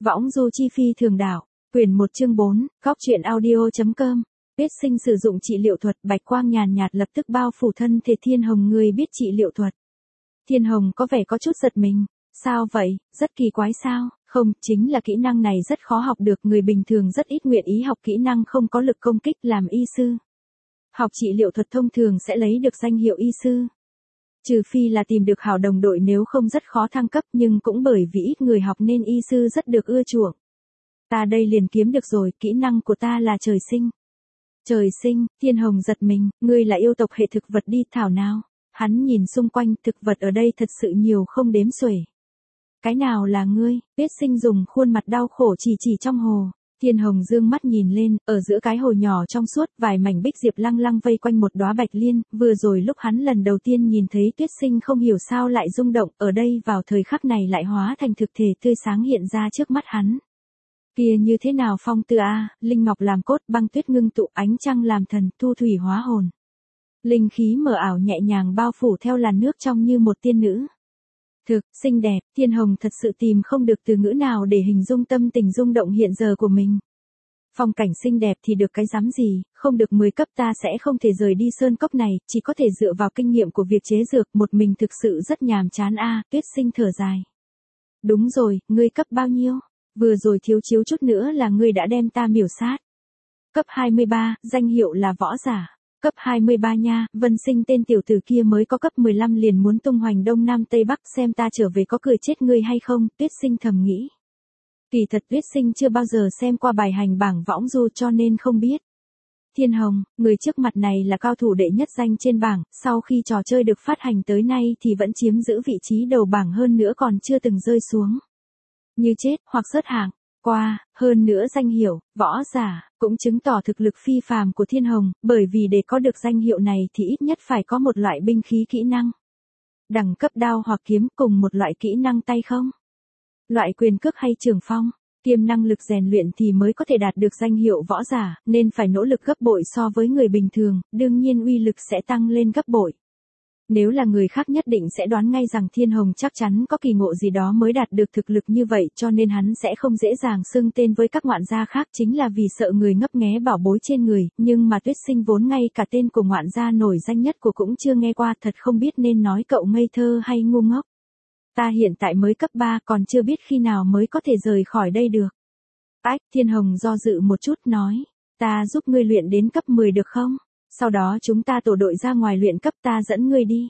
Võng du chi phi thường đảo, quyển 1 chương 4, góc truyện audio.com. Tuyết Sinh sử dụng trị liệu thuật, bạch quang nhàn nhạt lập tức bao phủ thân thể Thiên Hồng. Người biết trị liệu thuật. Thiên Hồng có vẻ có chút giật mình. Sao vậy, rất kỳ quái sao? Không, chính là kỹ năng này rất khó học được, người bình thường rất ít nguyện ý học kỹ năng không có lực công kích. Làm y sư, học trị liệu thuật thông thường sẽ lấy được danh hiệu y sư. Trừ phi là tìm được hảo đồng đội, nếu không rất khó thăng cấp, nhưng cũng bởi vì ít người học nên y sư rất được ưa chuộng. Ta đây liền kiếm được rồi, kỹ năng của ta là trời sinh. Trời sinh, Thiên Hồng giật mình, ngươi là yêu tộc hệ thực vật đi, thảo nào? Hắn nhìn xung quanh, thực vật ở đây thật sự nhiều không đếm xuể. Cái nào là ngươi? Tuyết Sinh dùng khuôn mặt đau khổ chỉ trong hồ. Thiên Hồng dương mắt nhìn lên, ở giữa cái hồ nhỏ trong suốt, vài mảnh bích diệp lăng lăng vây quanh một đóa bạch liên. Vừa rồi lúc hắn lần đầu tiên nhìn thấy Tuyết Sinh không hiểu sao lại rung động, ở đây vào thời khắc này lại hóa thành thực thể tươi sáng hiện ra trước mắt hắn. Kia như thế nào phong tư a, linh ngọc làm cốt, băng tuyết ngưng tụ, ánh trăng làm thần, thu thủy hóa hồn. Linh khí mờ ảo nhẹ nhàng bao phủ theo làn nước trong như một tiên nữ. Thực, xinh đẹp, Thiên Hồng thật sự tìm không được từ ngữ nào để hình dung tâm tình rung động hiện giờ của mình. Phong cảnh xinh đẹp thì được cái dám gì, không được 10 cấp ta sẽ không thể rời đi sơn cốc này, chỉ có thể dựa vào kinh nghiệm của việc chế dược, một mình thực sự rất nhàm chán a. Tuyết Sinh thở dài. Đúng rồi, ngươi cấp bao nhiêu? Vừa rồi thiếu chiếu chút nữa là ngươi đã đem ta miểu sát. Cấp 23, danh hiệu là võ giả. Cấp 23 nha, Vân Sinh tên tiểu tử kia mới có cấp 15 liền muốn tung hoành đông nam tây bắc, xem ta trở về có cười chết ngươi hay không, Tuyết Sinh thầm nghĩ. Kỳ thật Tuyết Sinh chưa bao giờ xem qua bài hành bảng võng du cho nên không biết. Thiên Hồng, người trước mặt này là cao thủ đệ nhất danh trên bảng, sau khi trò chơi được phát hành tới nay thì vẫn chiếm giữ vị trí đầu bảng, hơn nữa còn chưa từng rơi xuống. Như chết, hoặc rớt hạng. Qua, hơn nữa danh hiệu, võ giả, cũng chứng tỏ thực lực phi phàm của Thiên Hồng, bởi vì để có được danh hiệu này thì ít nhất phải có một loại binh khí kỹ năng. Đẳng cấp đao hoặc kiếm, cùng một loại kỹ năng tay không? Loại quyền cước hay trường phong, kiêm năng lực rèn luyện thì mới có thể đạt được danh hiệu võ giả, nên phải nỗ lực gấp bội so với người bình thường, đương nhiên uy lực sẽ tăng lên gấp bội. Nếu là người khác nhất định sẽ đoán ngay rằng Thiên Hồng chắc chắn có kỳ ngộ gì đó mới đạt được thực lực như vậy, cho nên hắn sẽ không dễ dàng xưng tên với các ngoạn gia khác, chính là vì sợ người ngấp nghé bảo bối trên người, nhưng mà Tuyết Sinh vốn ngay cả tên của ngoạn gia nổi danh nhất của cũng chưa nghe qua, thật không biết nên nói cậu ngây thơ hay ngu ngốc. Ta hiện tại mới cấp 3, còn chưa biết khi nào mới có thể rời khỏi đây được. Ách, Thiên Hồng do dự một chút nói, ta giúp ngươi luyện đến cấp 10 được không? Sau đó chúng ta tổ đội ra ngoài luyện cấp, ta dẫn ngươi đi.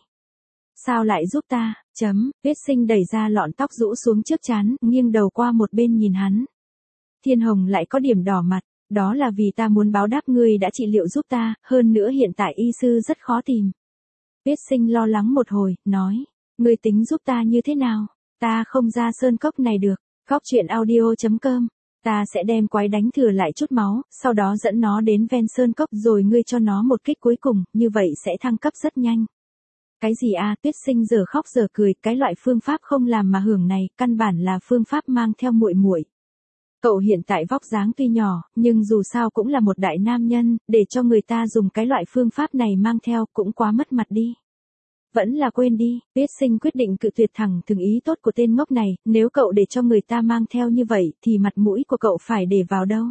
Sao lại giúp ta? Tuyết Sinh đẩy ra lọn tóc rũ xuống trước trán, nghiêng đầu qua một bên nhìn hắn. Thiên Hồng lại có điểm đỏ mặt, đó là vì ta muốn báo đáp ngươi đã trị liệu giúp ta, hơn nữa hiện tại y sư rất khó tìm. Tuyết Sinh lo lắng một hồi, nói, ngươi tính giúp ta như thế nào? Ta không ra sơn cốc này được. Góc truyện audio.com. Ta sẽ đem quái đánh thừa lại chút máu, sau đó dẫn nó đến ven sơn cốc rồi ngươi cho nó một kích cuối cùng, như vậy sẽ thăng cấp rất nhanh. Cái gì a? Tuyết Sinh giờ khóc giờ cười, cái loại phương pháp không làm mà hưởng này, căn bản là phương pháp mang theo muội muội. Cậu hiện tại vóc dáng tuy nhỏ, nhưng dù sao cũng là một đại nam nhân, để cho người ta dùng cái loại phương pháp này mang theo cũng quá mất mặt đi. Vẫn là quên đi, Tuyết Sinh quyết định cự tuyệt thẳng thừng ý tốt của tên ngốc này, nếu cậu để cho người ta mang theo như vậy thì mặt mũi của cậu phải để vào đâu.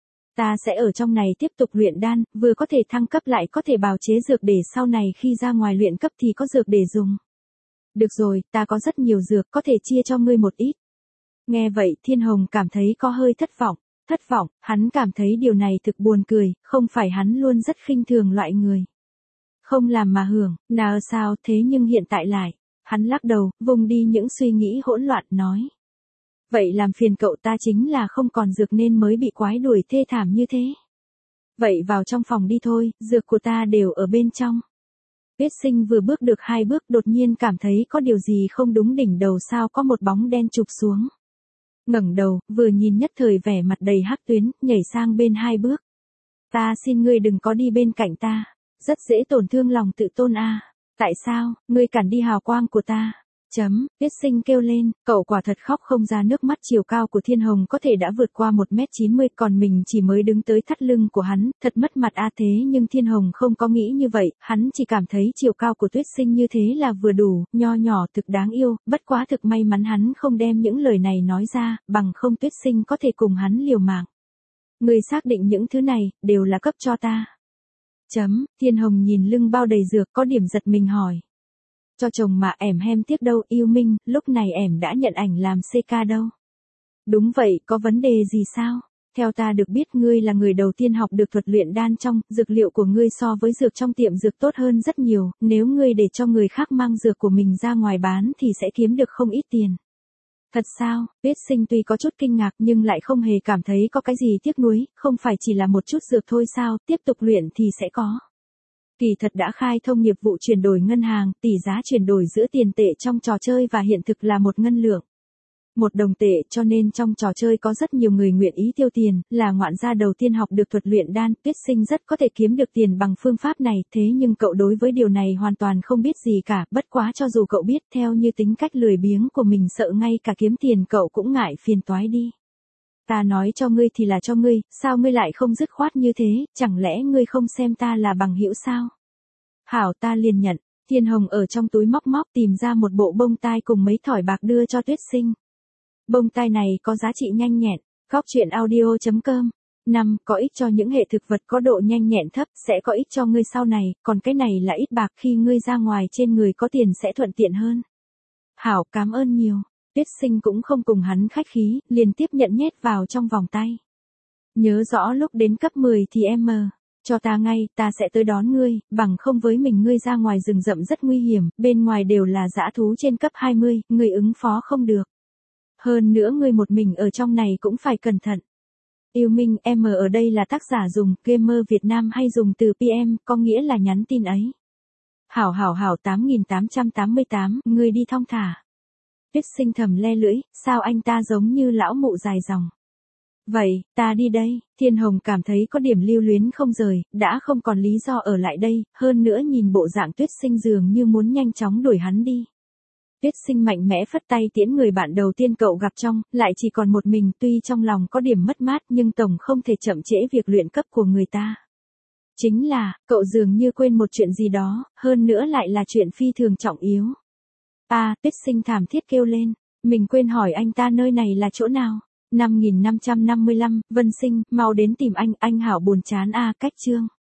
Ta sẽ ở trong này tiếp tục luyện đan, vừa có thể thăng cấp lại có thể bào chế dược để sau này khi ra ngoài luyện cấp thì có dược để dùng. Được rồi, ta có rất nhiều dược, có thể chia cho ngươi một ít. Nghe vậy Thiên Hồng cảm thấy có hơi thất vọng, hắn cảm thấy điều này thực buồn cười, không phải hắn luôn rất khinh thường loại người không làm mà hưởng, nào sao thế nhưng hiện tại lại. Hắn lắc đầu, vùng đi những suy nghĩ hỗn loạn, nói. Vậy làm phiền cậu, ta chính là không còn dược nên mới bị quái đuổi thê thảm như thế. Vậy vào trong phòng đi thôi, dược của ta đều ở bên trong. Tuyết Sinh vừa bước được 2 bước đột nhiên cảm thấy có điều gì không đúng, đỉnh đầu sao có một bóng đen chụp xuống. Ngẩng đầu, vừa nhìn nhất thời vẻ mặt đầy hắc tuyến, nhảy sang bên 2 bước. Ta xin ngươi đừng có đi bên cạnh ta. Rất dễ tổn thương lòng tự tôn a. Tại sao, ngươi cản đi hào quang của ta? Tuyết Sinh kêu lên, cậu quả thật khóc không ra nước mắt. Chiều cao của Thiên Hồng có thể đã vượt qua 1m90, còn mình chỉ mới đứng tới thắt lưng của hắn, thật mất mặt a. Thế nhưng Thiên Hồng không có nghĩ như vậy, hắn chỉ cảm thấy chiều cao của Tuyết Sinh như thế là vừa đủ, nho nhỏ thực đáng yêu, bất quá thực may mắn hắn không đem những lời này nói ra, bằng không Tuyết Sinh có thể cùng hắn liều mạng. Người xác định những thứ này, đều là cấp cho ta. Thiên Hồng nhìn lưng bao đầy dược có điểm giật mình hỏi. Cho chồng mà ẻm hem tiếc đâu yêu Minh, lúc này ẻm đã nhận ảnh làm CK đâu. Đúng vậy, có vấn đề gì sao? Theo ta được biết ngươi là người đầu tiên học được thuật luyện đan trong, dược liệu của ngươi so với dược trong tiệm dược tốt hơn rất nhiều, nếu ngươi để cho người khác mang dược của mình ra ngoài bán thì sẽ kiếm được không ít tiền. Thật sao? Tuyết Sinh tuy có chút kinh ngạc nhưng lại không hề cảm thấy có cái gì tiếc nuối, không phải chỉ là một chút dược thôi sao, tiếp tục luyện thì sẽ có. Kỳ thật đã khai thông nghiệp vụ chuyển đổi ngân hàng, tỷ giá chuyển đổi giữa tiền tệ trong trò chơi và hiện thực là 1 ngân lượng. 1 đồng tệ, cho nên trong trò chơi có rất nhiều người nguyện ý tiêu tiền, là ngoạn gia đầu tiên học được thuật luyện đan, Tuyết Sinh rất có thể kiếm được tiền bằng phương pháp này, thế nhưng cậu đối với điều này hoàn toàn không biết gì cả, bất quá cho dù cậu biết, theo như tính cách lười biếng của mình sợ ngay cả kiếm tiền cậu cũng ngại phiền toái đi. Ta nói cho ngươi thì là cho ngươi, sao ngươi lại không dứt khoát như thế, chẳng lẽ ngươi không xem ta là bằng hữu sao? Hảo, ta liền nhận. Thiên Hồng ở trong túi móc tìm ra một bộ bông tai cùng mấy thỏi bạc đưa cho Tuyết Sinh. Bông tai này có giá trị nhanh nhẹn. Góc truyện audio.com. 5. Có ích cho những hệ thực vật có độ nhanh nhẹn thấp, sẽ có ích cho ngươi sau này, còn cái này là ít bạc, khi ngươi ra ngoài trên người có tiền sẽ thuận tiện hơn. Hảo, cảm ơn nhiều. Tuyết Sinh cũng không cùng hắn khách khí, liền tiếp nhận nhét vào trong vòng tay. Nhớ rõ lúc đến cấp 10 thì em cho ta ngay, ta sẽ tới đón ngươi, bằng không với mình ngươi ra ngoài rừng rậm rất nguy hiểm, bên ngoài đều là dã thú trên cấp 20, ngươi ứng phó không được. Hơn nữa ngươi một mình ở trong này cũng phải cẩn thận. Yêu Minh, em ở đây là tác giả dùng gamer Việt Nam hay dùng từ PM, có nghĩa là nhắn tin ấy. Hảo 8888, ngươi đi thong thả. Tuyết Sinh thầm le lưỡi, sao anh ta giống như lão mụ dài dòng. Vậy, ta đi đây. Thiên Hồng cảm thấy có điểm lưu luyến không rời, đã không còn lý do ở lại đây, hơn nữa nhìn bộ dạng Tuyết Sinh dường như muốn nhanh chóng đuổi hắn đi. Tuyết Sinh mạnh mẽ phất tay tiễn người bạn đầu tiên cậu gặp trong, lại chỉ còn một mình, tuy trong lòng có điểm mất mát nhưng tổng không thể chậm trễ việc luyện cấp của người ta. Chính là, cậu dường như quên một chuyện gì đó, hơn nữa lại là chuyện phi thường trọng yếu. Tuyết Sinh thảm thiết kêu lên, mình quên hỏi anh ta nơi này là chỗ nào. 5555, Vân Sinh, mau đến tìm anh hảo buồn chán cách chương.